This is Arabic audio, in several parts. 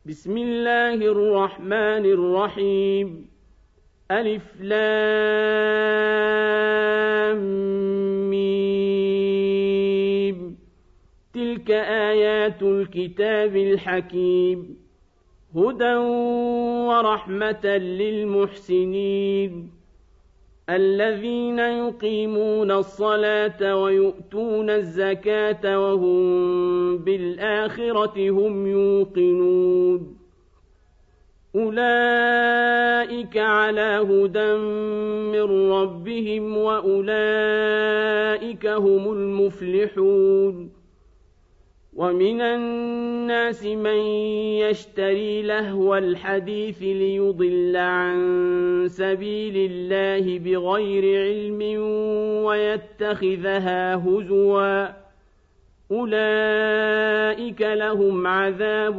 بسم الله الرحمن الرحيم ألف لام ميم تلك آيات الكتاب الحكيم هدى ورحمة للمحسنين الذين يقيمون الصلاة ويؤتون الزكاة وهم بالآخرة هم يوقنون أولئك على هدى من ربهم وأولئك هم المفلحون ومن الناس من يشتري لهو الحديث ليضل عن سبيل الله بغير علم ويتخذها هزوا أولئك لهم عذاب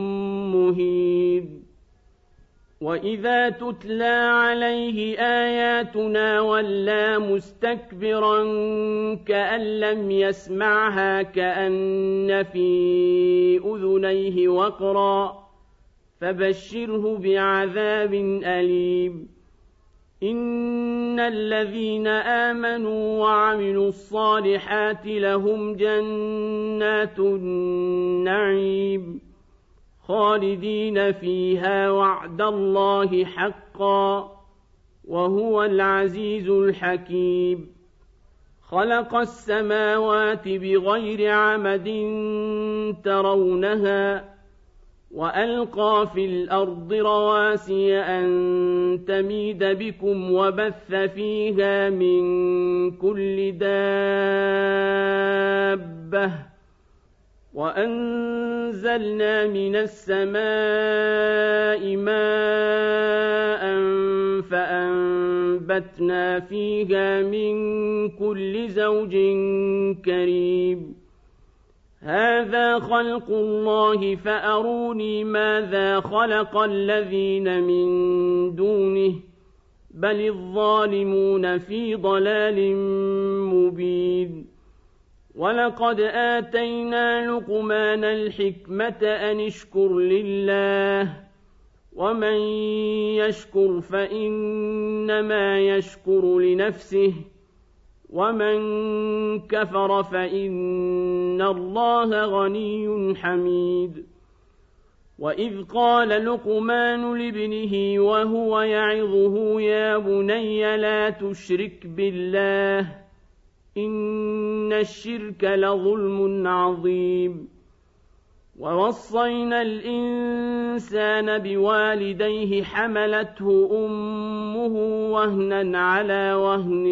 مهين وإذا تتلى عليه آياتنا ولى مستكبرا كأن لم يسمعها كأن في أذنيه وقرا فبشره بعذاب أليم إن الذين آمنوا وعملوا الصالحات لهم جنات النعيم خالدين فيها وعد الله حقا وهو العزيز الحكيم خلق السماوات بغير عمد ترونها وألقى في الأرض رواسي أن تميد بكم وبث فيها من كل دابة وأنزلنا من السماء ماء فأنبتنا فيها من كل زوج كريم هذا خلق الله فأروني ماذا خلق الذين من دونه بل الظالمون في ضلال مبين ولقد آتينا لقمان الحكمة أن اشكر لله ومن يشكر فإنما يشكر لنفسه ومن كفر فإن الله غني حميد وإذ قال لقمان لابنه وهو يعظه يا بني لا تشرك بالله إن الشرك لظلم عظيم ووصينا الإنسان بوالديه حملته أمه وهنا على وهن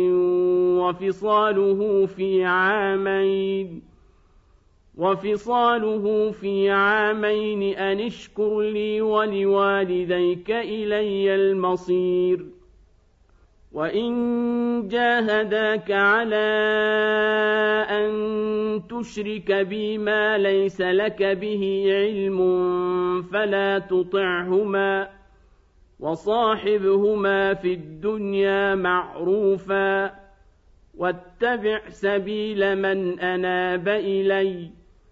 وفصاله في عامين أن اشكر لي ولوالديك إلي المصير وإن جاهداك على أن تشرك بي ما ليس لك به علم فلا تطعهما وصاحبهما في الدنيا معروفا واتبع سبيل من أناب إلي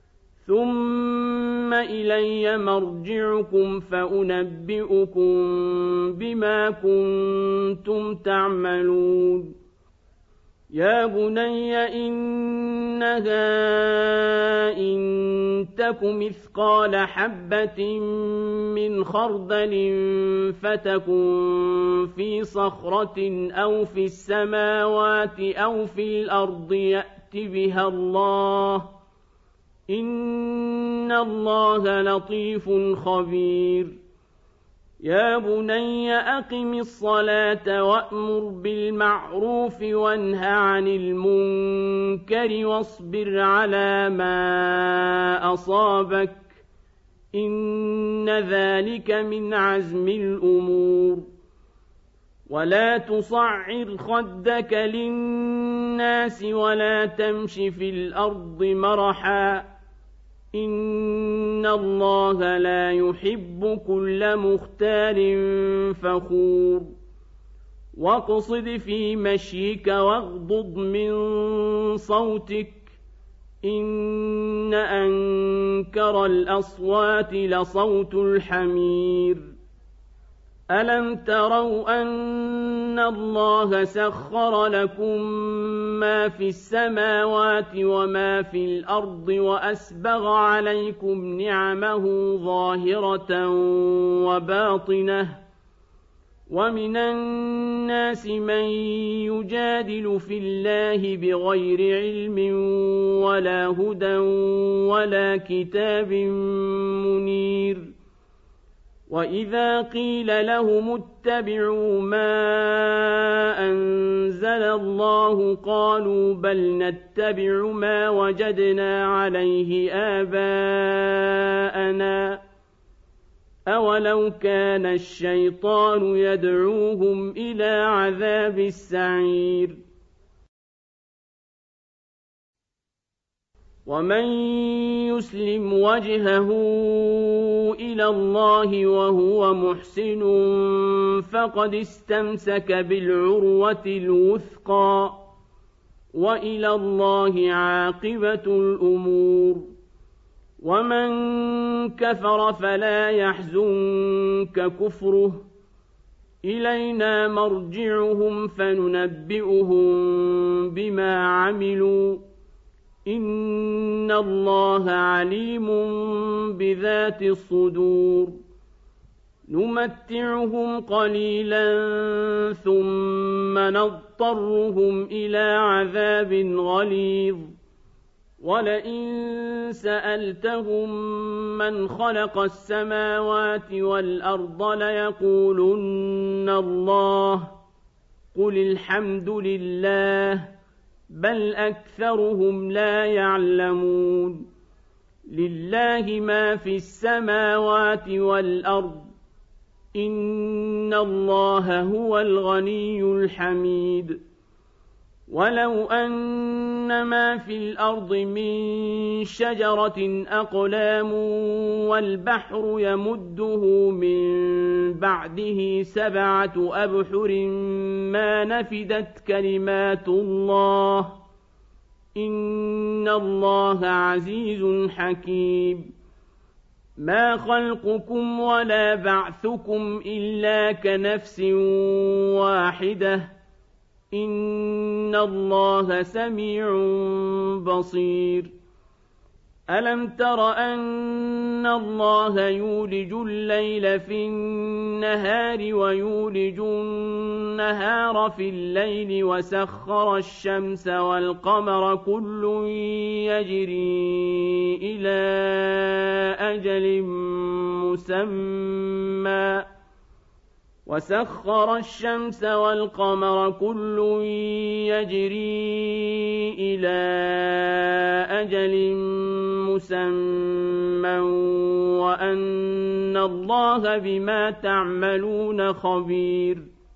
ثم إلي مرجعكم فأنبئكم بما كنتم تعملون يا بني إنها إن تك مثقال حبة من خردل فتكن في صخرة أو في السماوات أو في الأرض يأت بها الله إن الله لطيف خبير يا بني أقم الصلاة وأمر بالمعروف وانه عن المنكر واصبر على ما أصابك إن ذلك من عزم الأمور ولا تصعر خدك للناس ولا تمش في الأرض مرحا إن الله لا يحب كل مختال فخور واقصد في مشيك واغضض من صوتك إن أنكر الأصوات لصوت الحمير ألم تروا أن الله سخر لكم ما في السماوات وما في الأرض وأسبغ عليكم نعمه ظاهرة وباطنة ومن الناس من يجادل في الله بغير علم ولا هدى ولا كتاب منير وإذا قيل لهم اتبعوا ما أنزل الله قالوا بل نتبع ما وجدنا عليه آباءنا أولو كان الشيطان يدعوهم إلى عذاب السعير ومن يسلم وجهه إلى الله وهو محسن فقد استمسك بالعروة الوثقى وإلى الله عاقبة الأمور ومن كفر فلا يحزنك كفره إلينا مرجعهم فننبئهم بما عملوا إن الله عليم بذات الصدور نمتعهم قليلا ثم نضطرهم إلى عذاب غليظ ولئن سألتهم من خلق السماوات والأرض ليقولن الله قل الحمد لله بل أكثرهم لا يعلمون لله ما في السماوات والأرض إن الله هو الغني الحميد ولو أن ما في الأرض من شجرة أقلام والبحر يمده من بعده 7 أبحر ما نفدت كلمات الله إن الله عزيز حكيم ما خلقكم ولا بعثكم إلا كنفس واحدة إن الله سميع بصير ألم تر أن الله يولج الليل في النهار ويولج النهار في الليل وسخر الشمس والقمر كل يجري إلى أجل مسمى وسخر الشمس والقمر كل يجري إلى أجل مسمى وأن الله بما تعملون خبير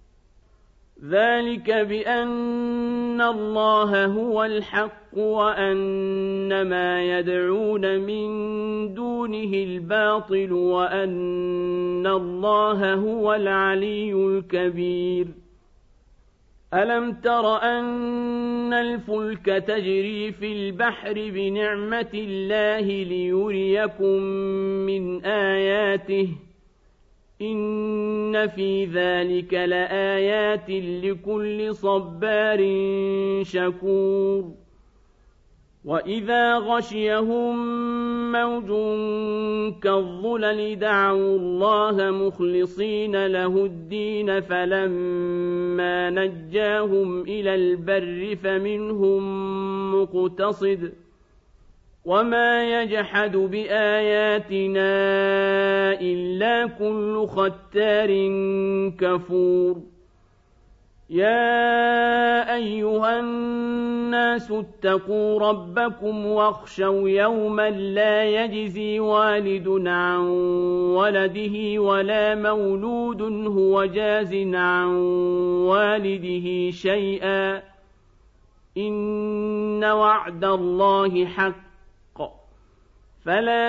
ذلك بأن الله هو الحق وأن ما يدعون من دونه الباطل وأن الله هو العلي الكبير ألم تر أن الفلك تجري في البحر بنعمة الله ليريكم من آياته إن في ذلك لآيات لكل صبار شكور وإذا غشيهم موج كالظلل دعوا الله مخلصين له الدين فلما نجاهم إلى البر فمنهم مقتصد وما يجحد بآياتنا إلا كل ختار كفور يا أيها الناس اتقوا ربكم واخشوا يوما لا يجزي والد عن ولده ولا مولود هو جاز عن والده شيئا إن وعد الله حق فلا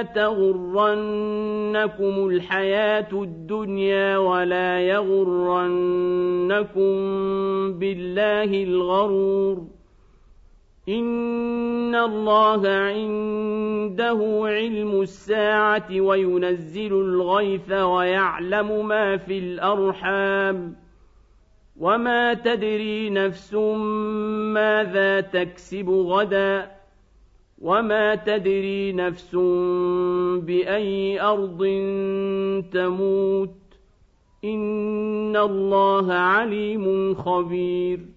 تغرنكم الحياة الدنيا ولا يغرنكم بالله الغرور إن الله عنده علم الساعة وينزل الغيث ويعلم ما في الأرحام وما تدري نفس ماذا تكسب غدا وما تدري نفس بأي أرض تموت إن الله عليم خبير